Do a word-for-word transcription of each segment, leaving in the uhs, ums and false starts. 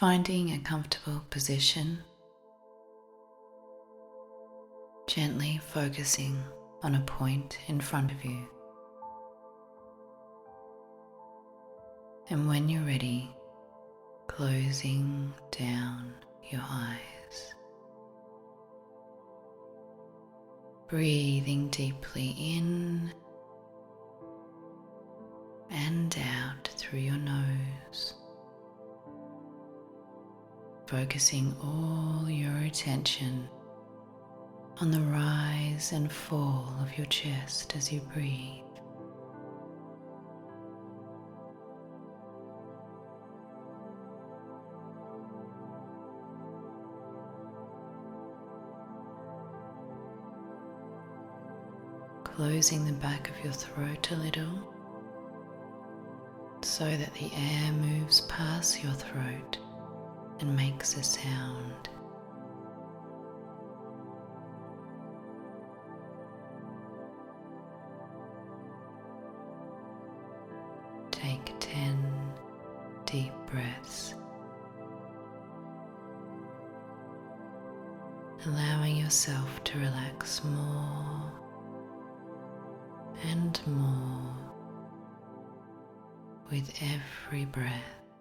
Finding a comfortable position, gently focusing on a point in front of you. And when you're ready, closing down your eyes. Breathing deeply in and out through your nose. Focusing all your attention on the rise and fall of your chest as you breathe. Closing the back of your throat a little so that the air moves past your throat and makes a sound. Take ten deep breaths, allowing yourself to relax more and more with every breath.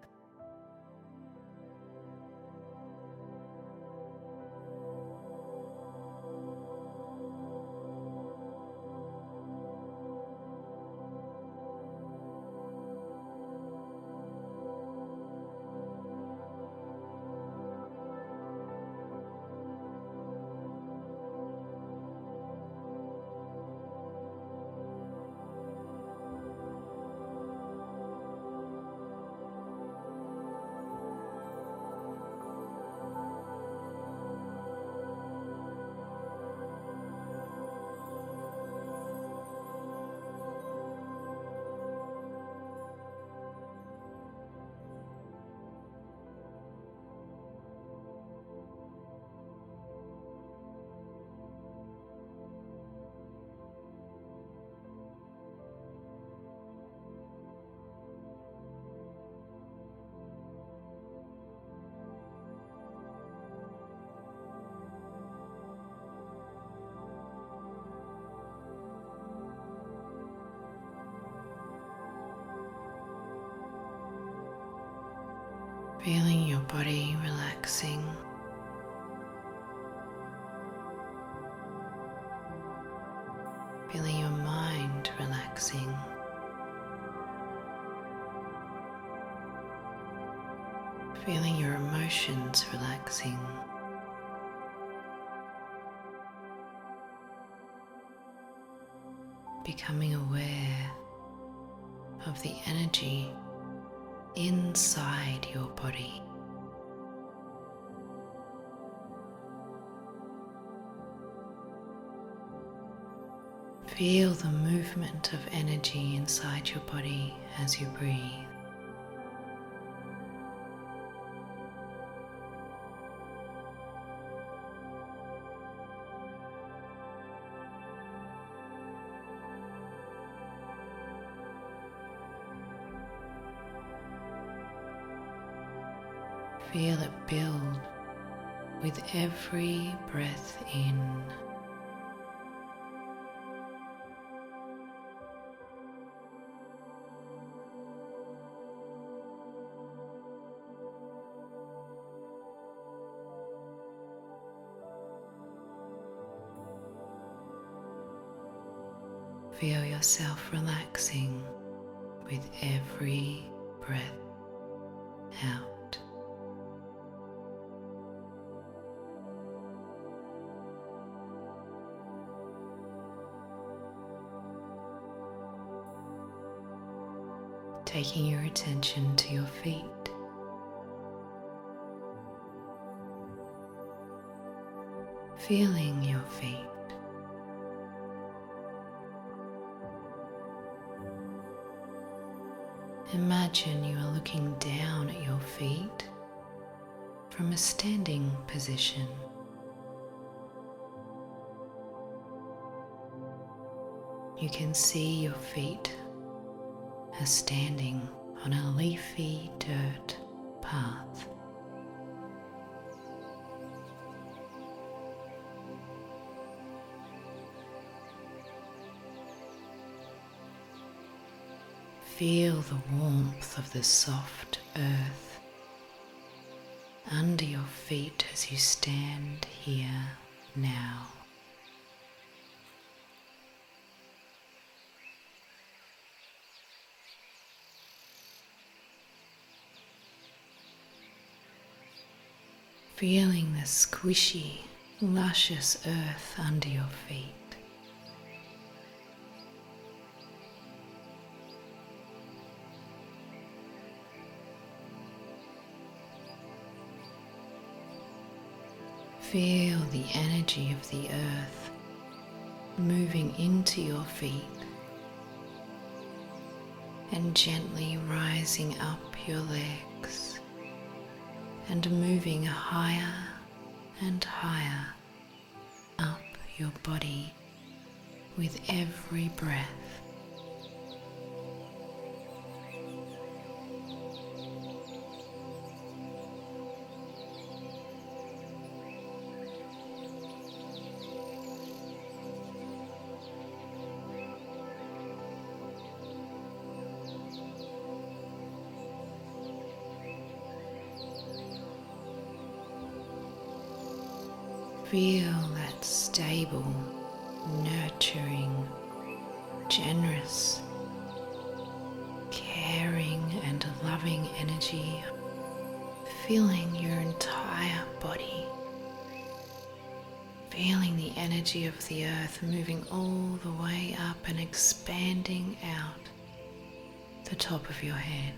Feeling your body relaxing, feeling your mind relaxing, feeling your emotions relaxing, becoming aware of the energy inside your body. Feel the movement of energy inside your body as you breathe. Feel it build with every breath in. Feel yourself relaxing with every breath out. Taking your attention to your feet. Feeling your feet. Imagine you are looking down at your feet from a standing position. You can see your feet as standing on a leafy dirt path. feel the warmth of the soft earth under your feet as you stand here now. Feeling the squishy, luscious earth under your feet. Feel the energy of the earth moving into your feet and gently rising up your legs and moving higher and higher up your body with every breath. Feel that stable, nurturing, generous, caring and loving energy filling your entire body. Feeling the energy of the earth moving all the way up and expanding out the top of your head.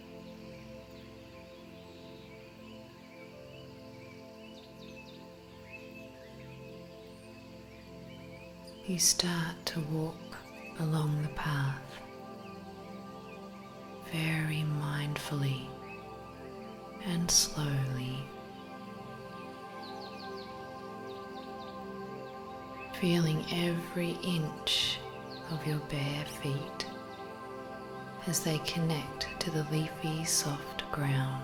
You start to walk along the path very mindfully and slowly, feeling every inch of your bare feet as they connect to the leafy, soft ground.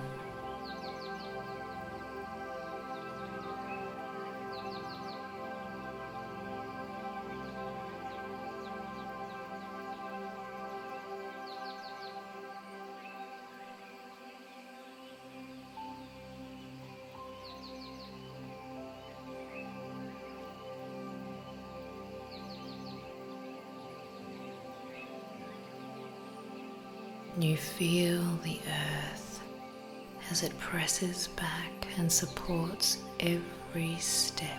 You feel the earth as it presses back and supports every step.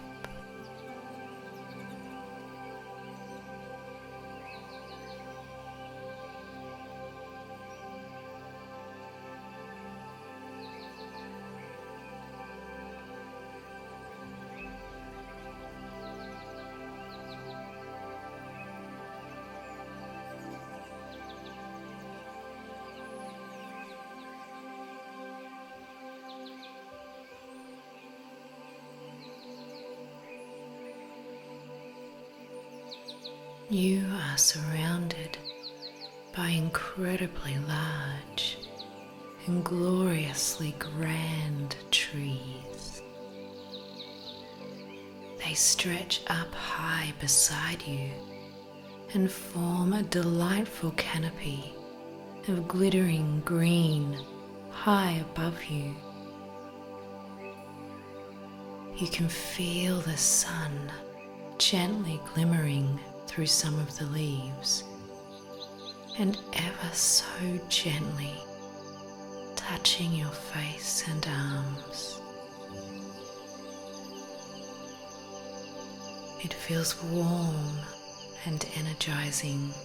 You are surrounded by incredibly large and gloriously grand trees. They stretch up high beside you and form a delightful canopy of glittering green high above you. You can feel the sun gently glimmering through some of the leaves and ever so gently touching your face and arms. It feels warm and energizing.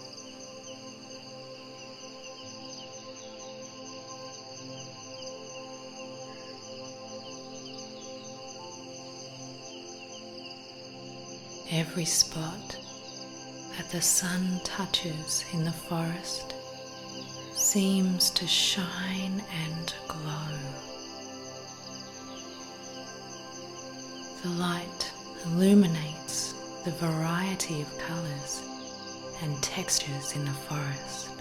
Every spot that the sun touches in the forest seems to shine and glow. The light illuminates the variety of colors and textures in the forest.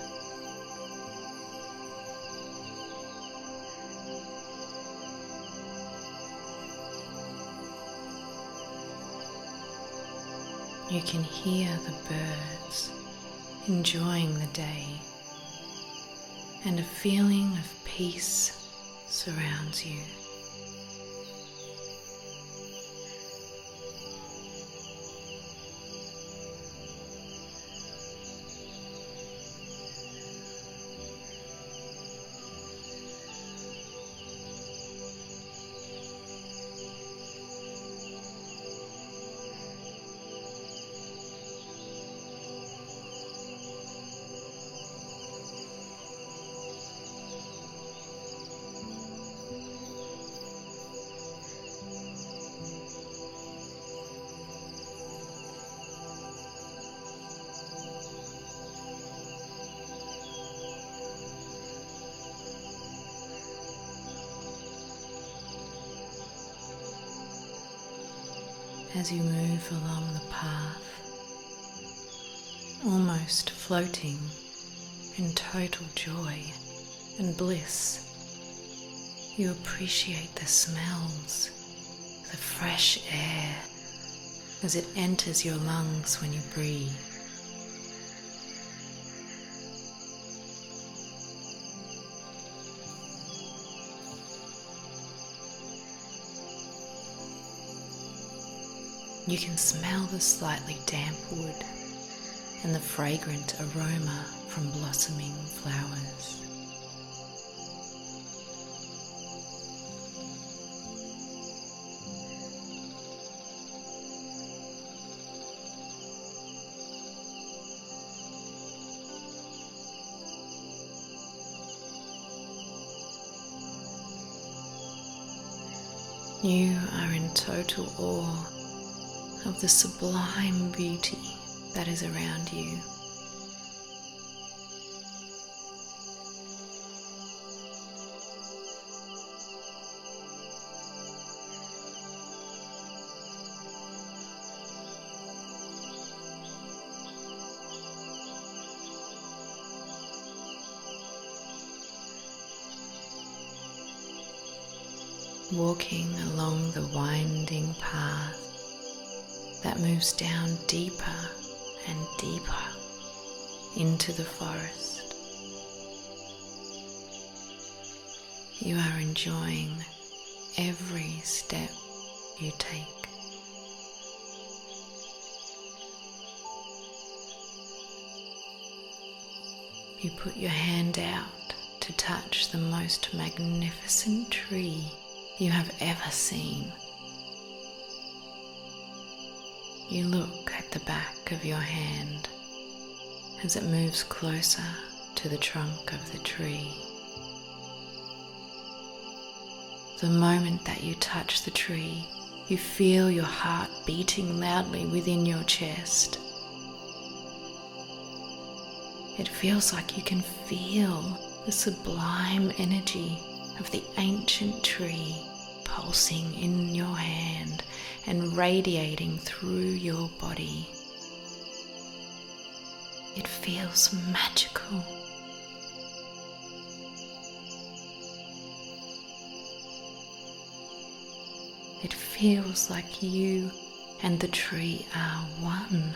You can hear the birds enjoying the day and a feeling of peace surrounds you. As you move along the path, almost floating in total joy and bliss, you appreciate the smells, the fresh air as it enters your lungs when you breathe. You can smell the slightly damp wood and the fragrant aroma from blossoming flowers. You are in total awe of the sublime beauty that is around you. Walking along the winding path that moves down deeper and deeper into the forest, you are enjoying every step you take. You put your hand out to touch the most magnificent tree you have ever seen. You look at the back of your hand as it moves closer to the trunk of the tree. The moment that you touch the tree, you feel your heart beating loudly within your chest. It feels like you can feel the sublime energy of the ancient tree pulsing in your hand and radiating through your body. It feels magical. It feels like you and the tree are one.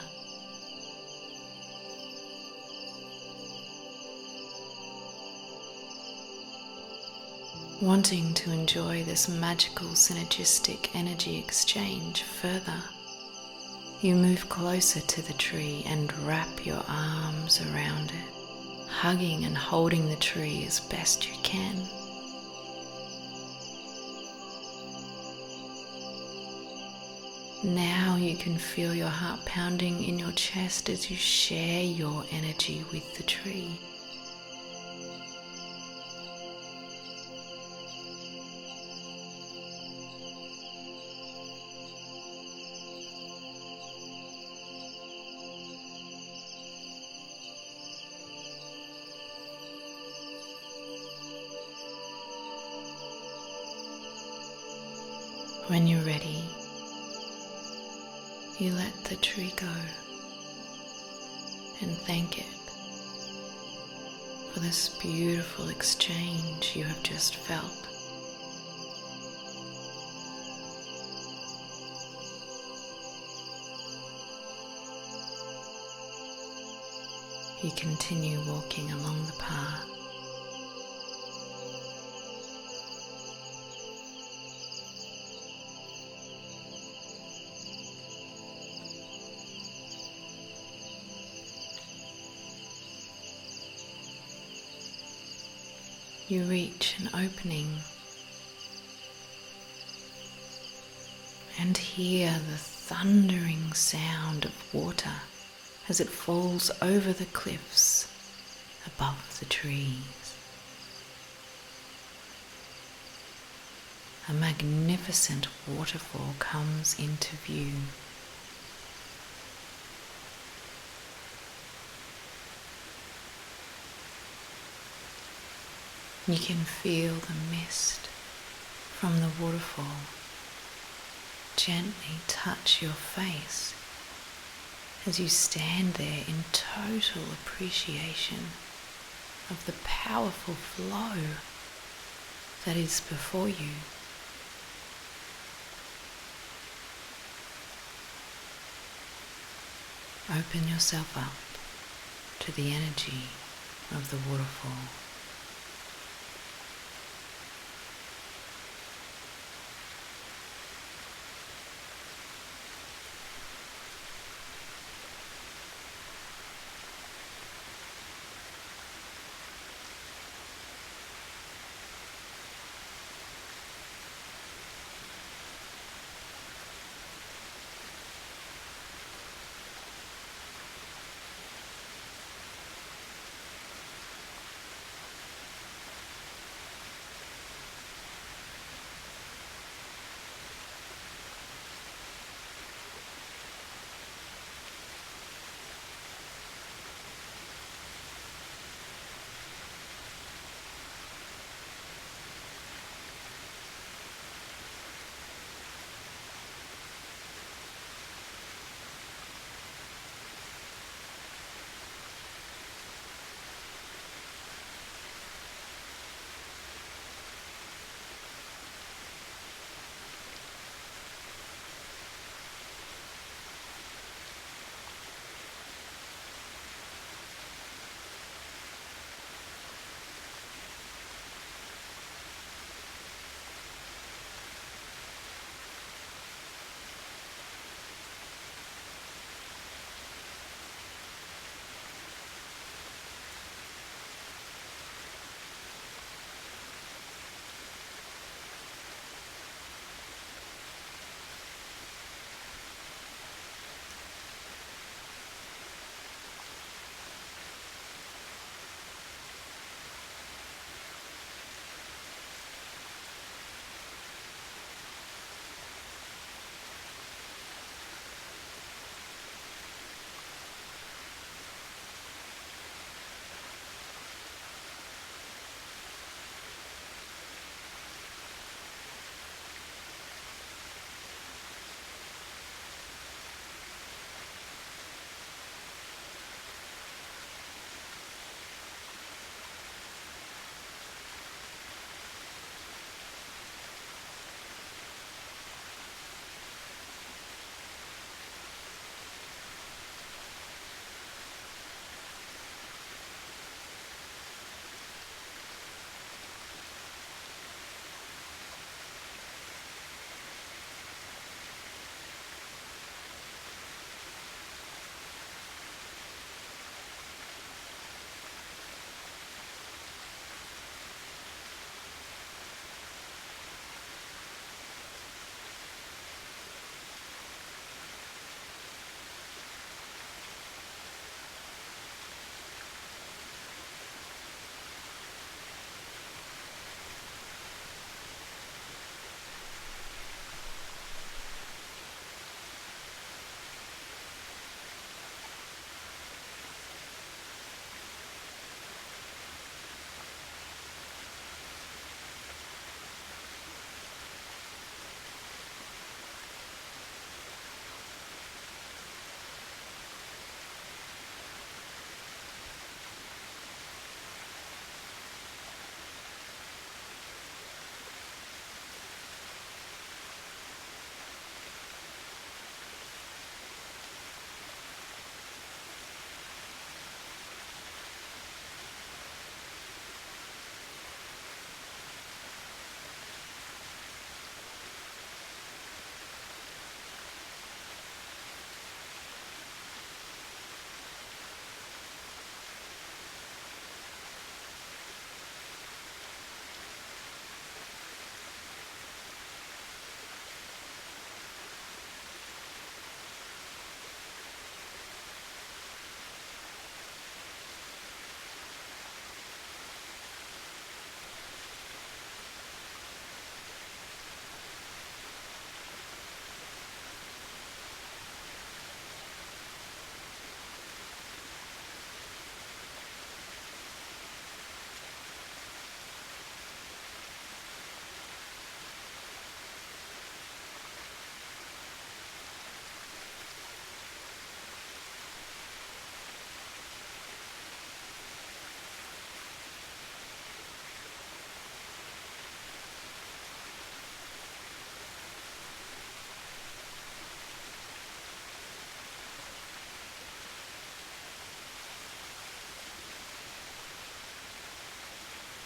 Wanting to enjoy this magical synergistic energy exchange further, you move closer to the tree and wrap your arms around it, hugging and holding the tree as best you can. Now you can feel your heart pounding in your chest as you share your energy with the tree. When you're ready, you let the tree go and thank it for this beautiful exchange you have just felt. You continue walking along the path, you reach an opening and hear the thundering sound of water as it falls over the cliffs above the trees. A magnificent waterfall comes into view. You can feel the mist from the waterfall gently touch your face as you stand there in total appreciation of the powerful flow that is before you. Open yourself up to the energy of the waterfall.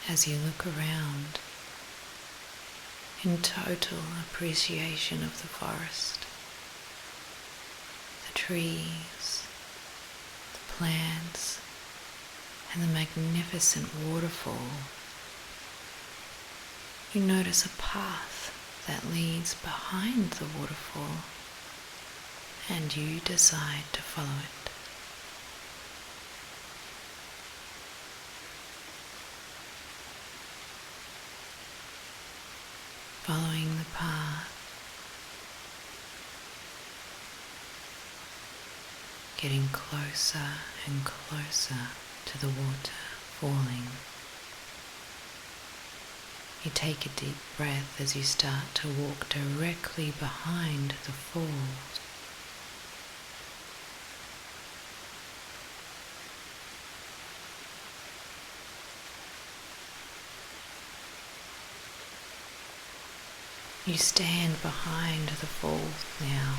as you look around in total appreciation of the forest, the trees, the plants, and the magnificent waterfall. You notice a path that leads behind the waterfall, and you decide to follow it. Following the path, getting closer and closer to the water falling. You take a deep breath as you start to walk directly behind the falls. You stand behind the falls now,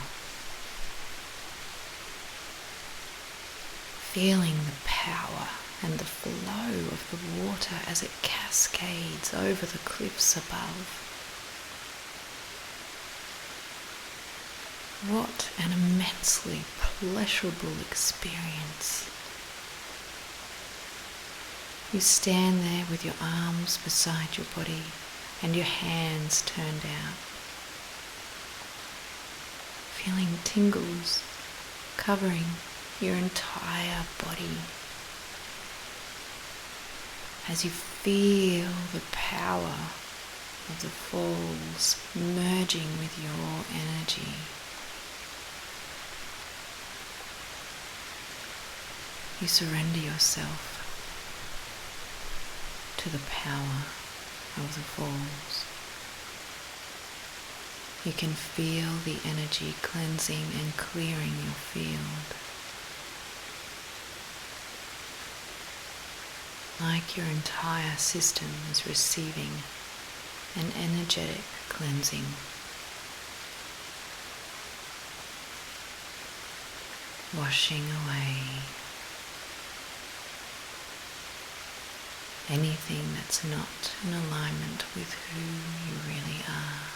feeling the power and the flow of the water as it cascades over the cliffs above. What an immensely pleasurable experience. You stand there with your arms beside your body and your hands turned out, feeling tingles covering your entire body as you feel the power of the falls merging with your energy. You surrender yourself to the power of the falls. You can feel the energy cleansing and clearing your field. Like your entire system is receiving an energetic cleansing. Washing away anything that's not in alignment with who you really are.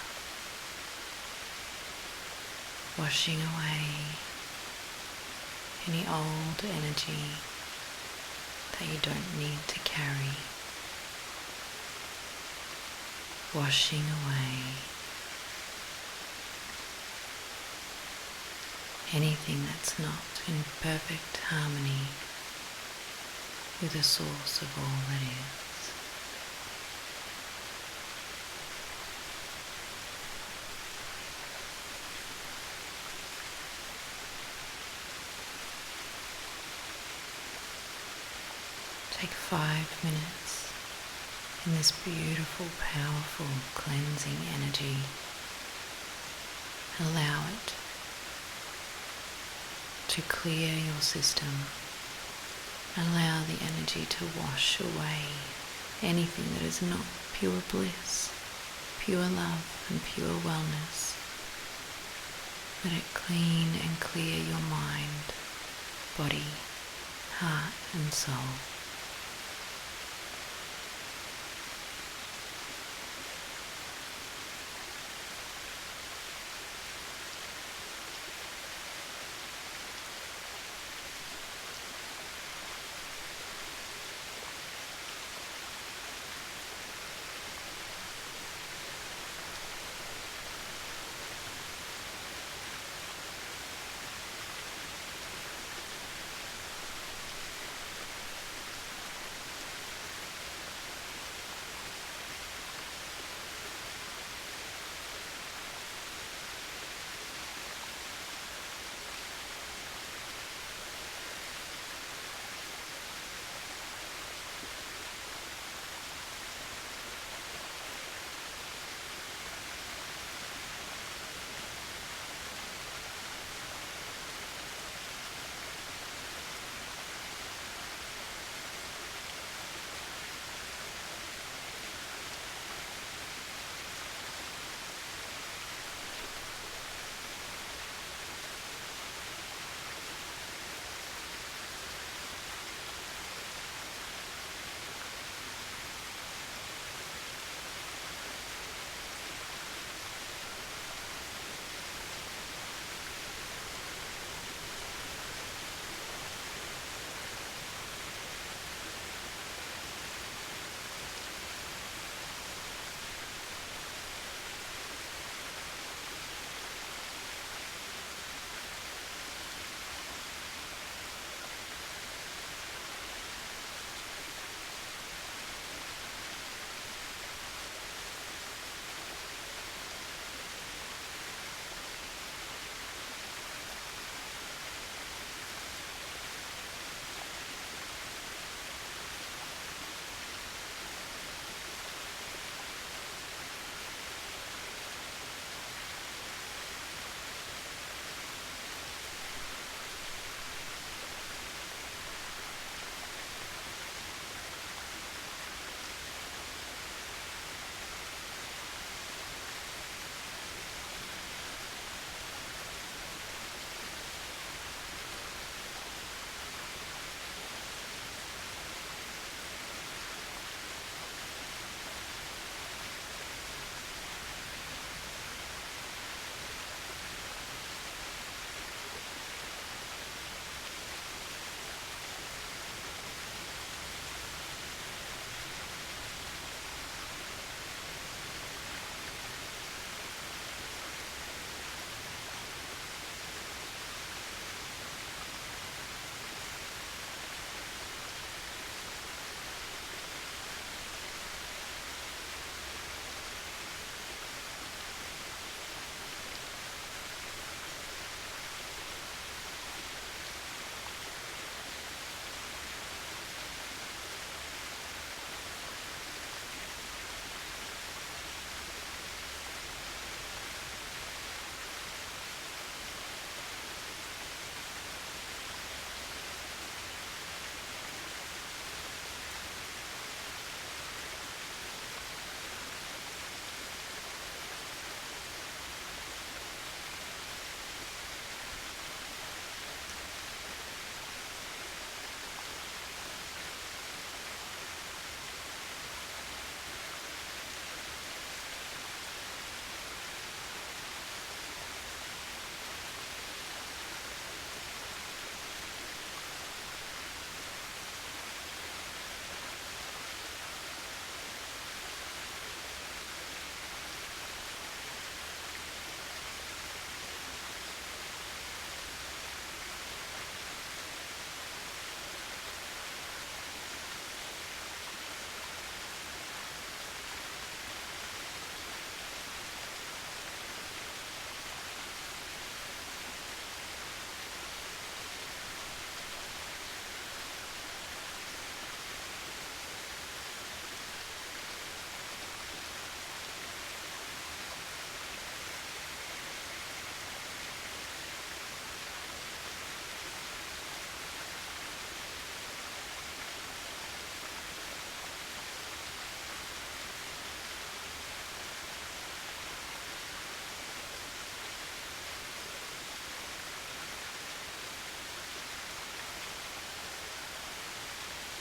Washing away any old energy that you don't need to carry. Washing away anything that's not in perfect harmony with the source of all that is. Take five minutes in this beautiful, powerful, cleansing energy. Allow it to clear your system. Allow the energy to wash away anything that is not pure bliss, pure love and pure wellness. Let it clean and clear your mind, body, heart and soul.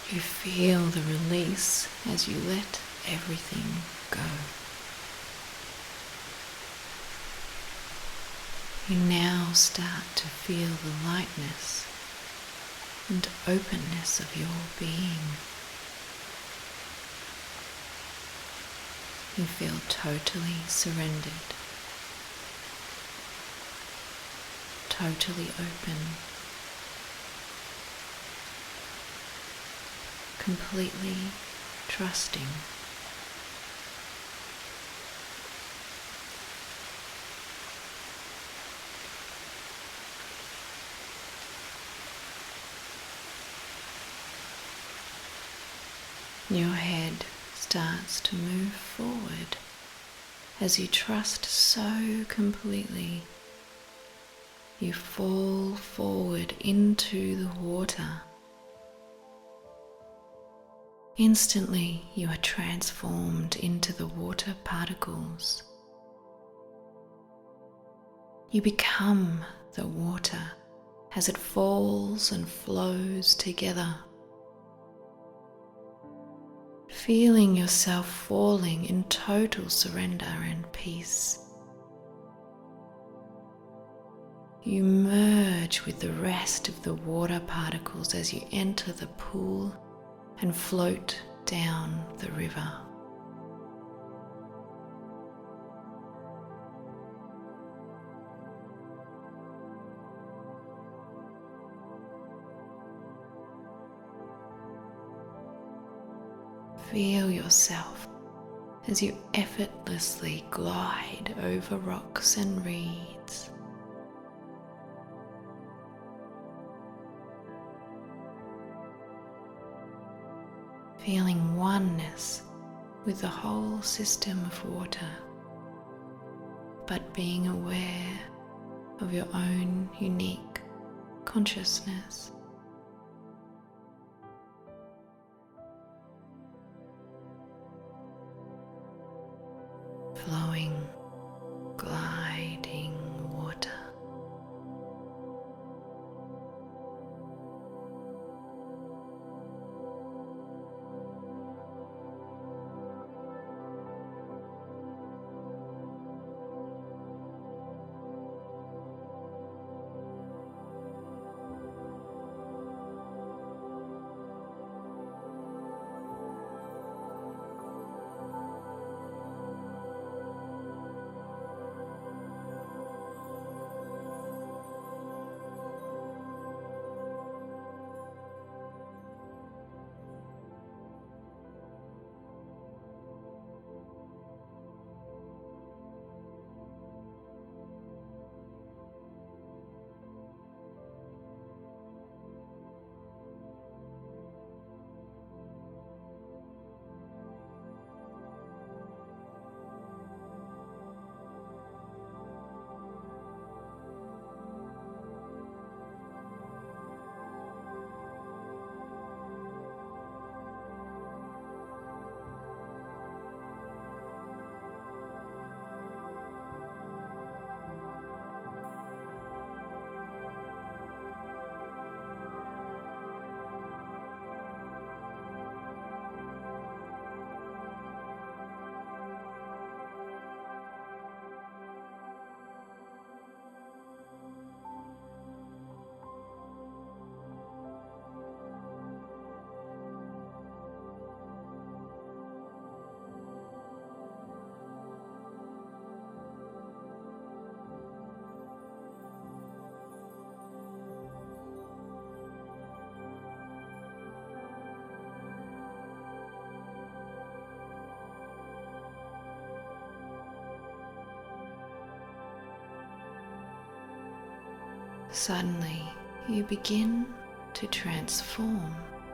You feel the release as you let everything go. You now start to feel the lightness and openness of your being. You feel totally surrendered, totally open, completely trusting. Your head starts to move forward as you trust so completely. You fall forward into the water. Instantly, you are transformed into the water particles. You become the water as it falls and flows together. Feeling yourself falling in total surrender and peace. You merge with the rest of the water particles as you enter the pool and float down the river. Feel yourself as you effortlessly glide over rocks and reeds. Feeling oneness with the whole system of water, but being aware of your own unique consciousness. Flowing, gliding water. Suddenly, you begin to transform.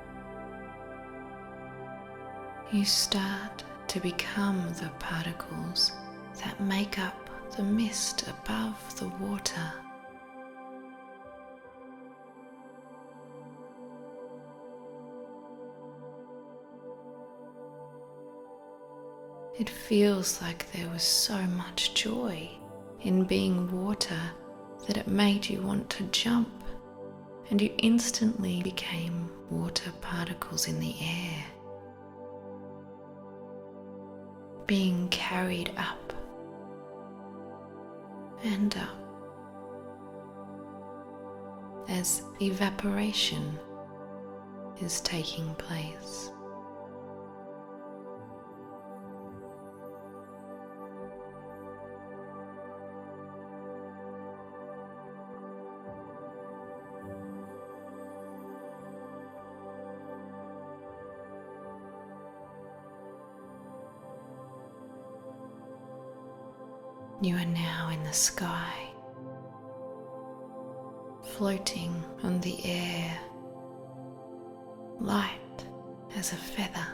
You start to become the particles that make up the mist above the water. It feels like there was so much joy in being water that it made you want to jump and you instantly became water particles in the air, being carried up and up as evaporation is taking place. You are now in the sky, floating on the air, light as a feather,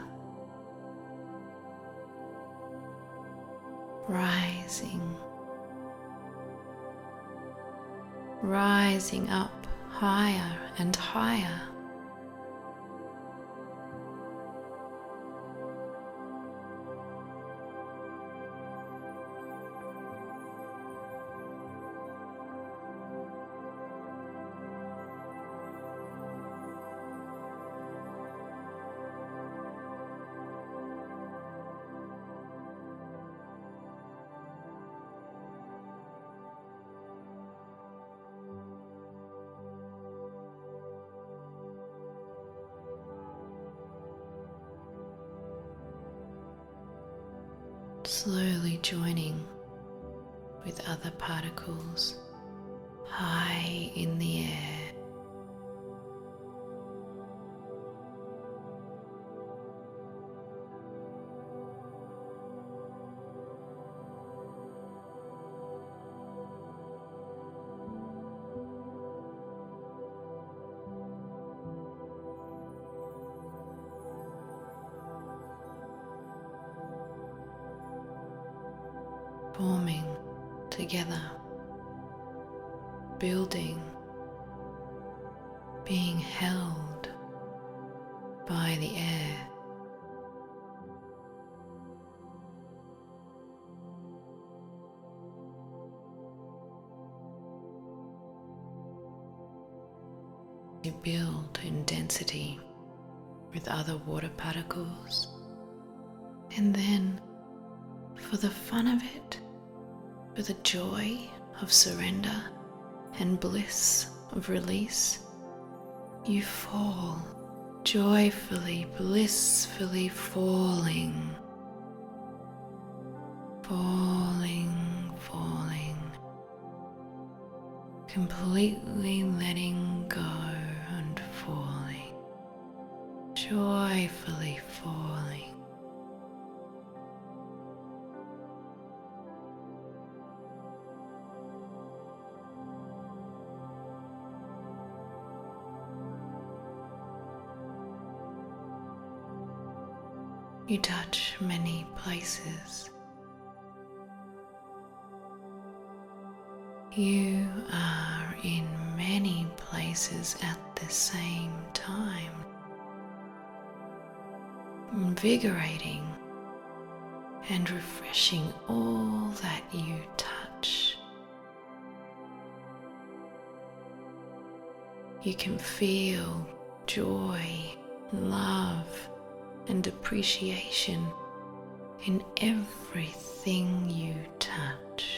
rising, rising up higher and higher. Slowly joining with other particles high in the air. Forming together, building, being held by the air. You build in density with other water particles, and then, for the fun of it, for the joy of surrender and bliss of release, you fall, joyfully, blissfully falling, falling, falling, completely letting go and falling, joyfully falling. You touch many places. You are in many places at the same time, invigorating and refreshing all that you touch. You can feel joy, love, and appreciation in everything you touch.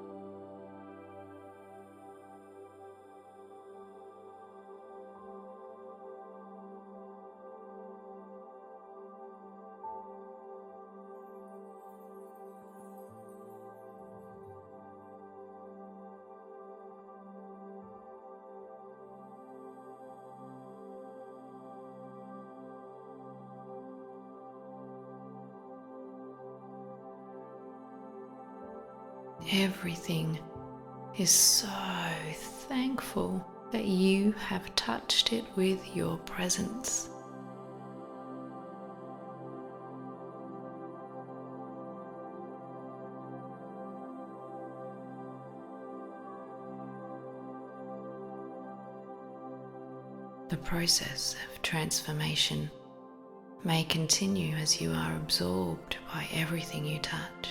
Everything is so thankful that you have touched it with your presence. The process of transformation may continue as you are absorbed by everything you touch.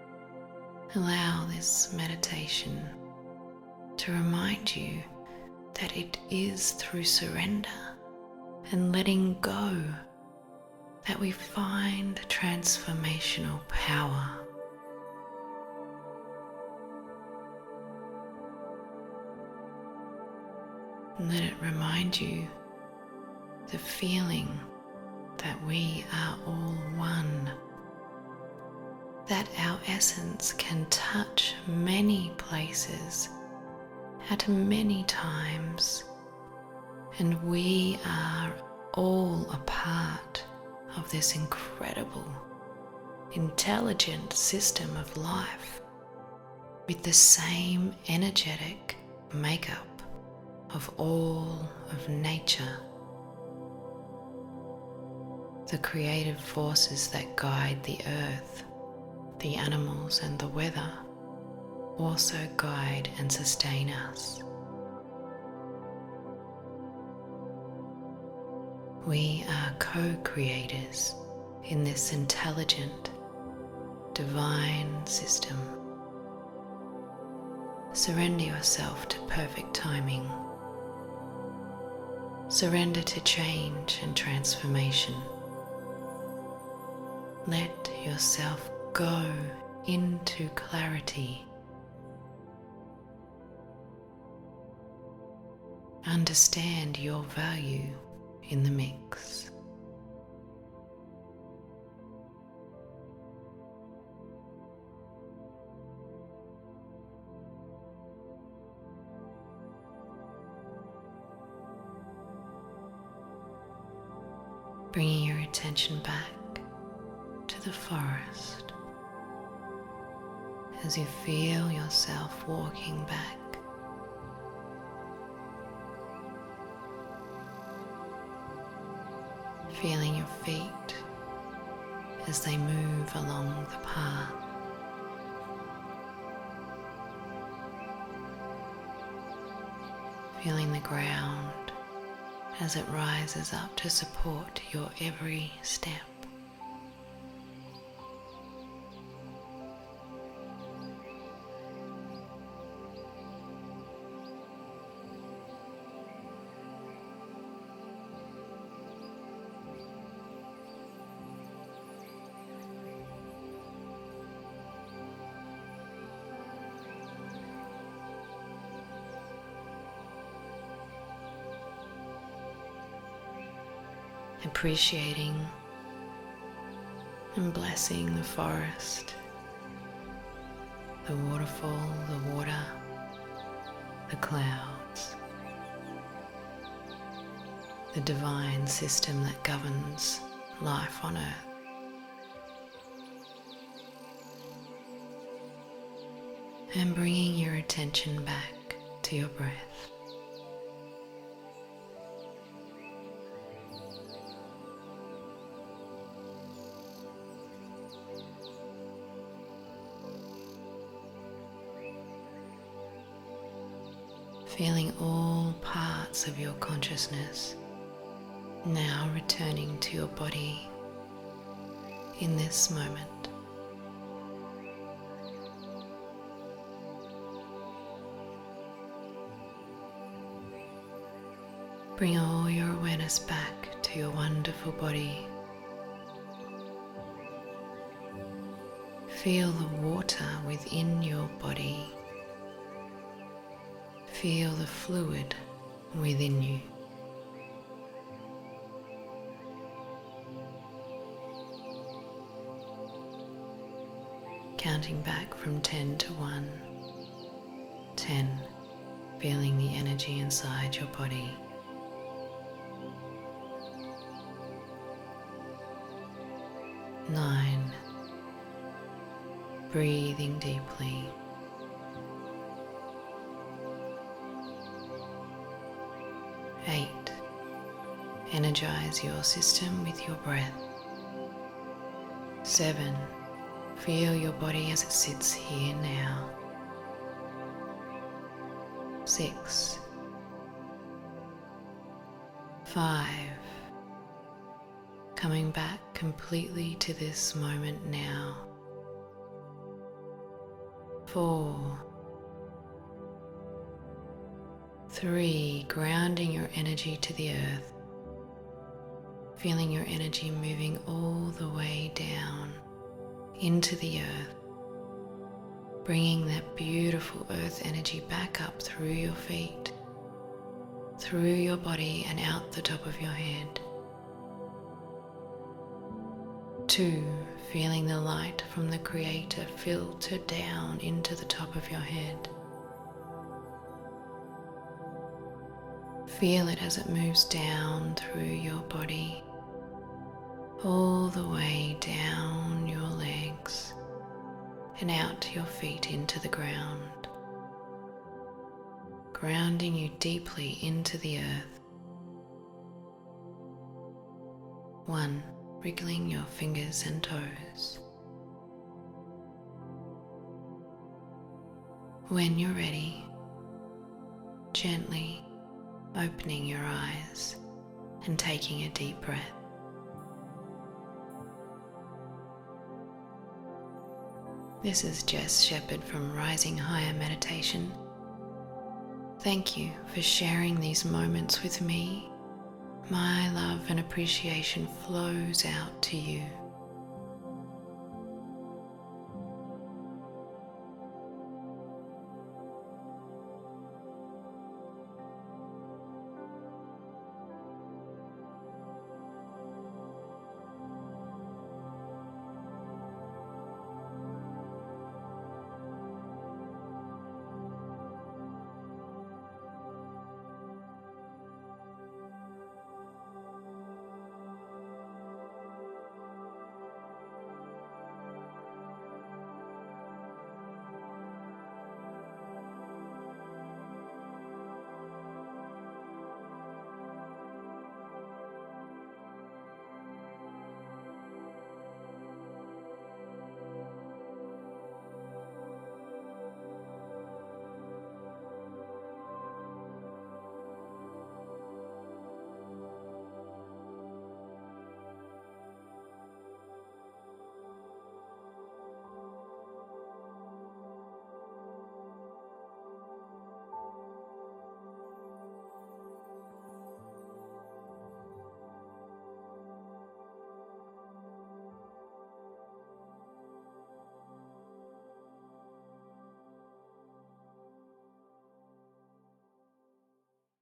Allow this meditation to remind you that it is through surrender and letting go that we find transformational power. Let it remind you the feeling that we are all one, that our essence can touch many places at many times, and we are all a part of this incredible, intelligent system of life with the same energetic makeup of all of nature. The creative forces that guide the earth, the animals and the weather also guide and sustain us. We are co-creators in this intelligent, divine system. Surrender yourself to perfect timing. Surrender to change and transformation. Let yourself go into clarity. Understand your value in the mix. Bringing your attention back to the forest as you feel yourself walking back. Feeling your feet as they move along the path. Feeling the ground as it rises up to support your every step. Appreciating and blessing the forest, the waterfall, the water, the clouds, the divine system that governs life on earth. And bringing your attention back to your breath. Feeling all parts of your consciousness now returning to your body in this moment. Bring all your awareness back to your wonderful body. Feel the water within your body. Feel the fluid within you. Counting back from ten to one. ten. Feeling the energy inside your body. nine. Breathing deeply. eight. Energize your system with your breath. seven. Feel your body as it sits here now. six. five. Coming back completely to this moment now. four. Three, grounding your energy to the earth, feeling your energy moving all the way down into the earth, bringing that beautiful earth energy back up through your feet, through your body and out the top of your head. Two, feeling the light from the Creator filter down into the top of your head. Feel it as it moves down through your body, all the way down your legs and out your feet into the ground, grounding you deeply into the earth. One, wriggling your fingers and toes. When you're ready, gently opening your eyes and taking a deep breath. This is Jess Shepherd from Rising Higher Meditation. Thank you for sharing these moments with me. My love and appreciation flows out to you.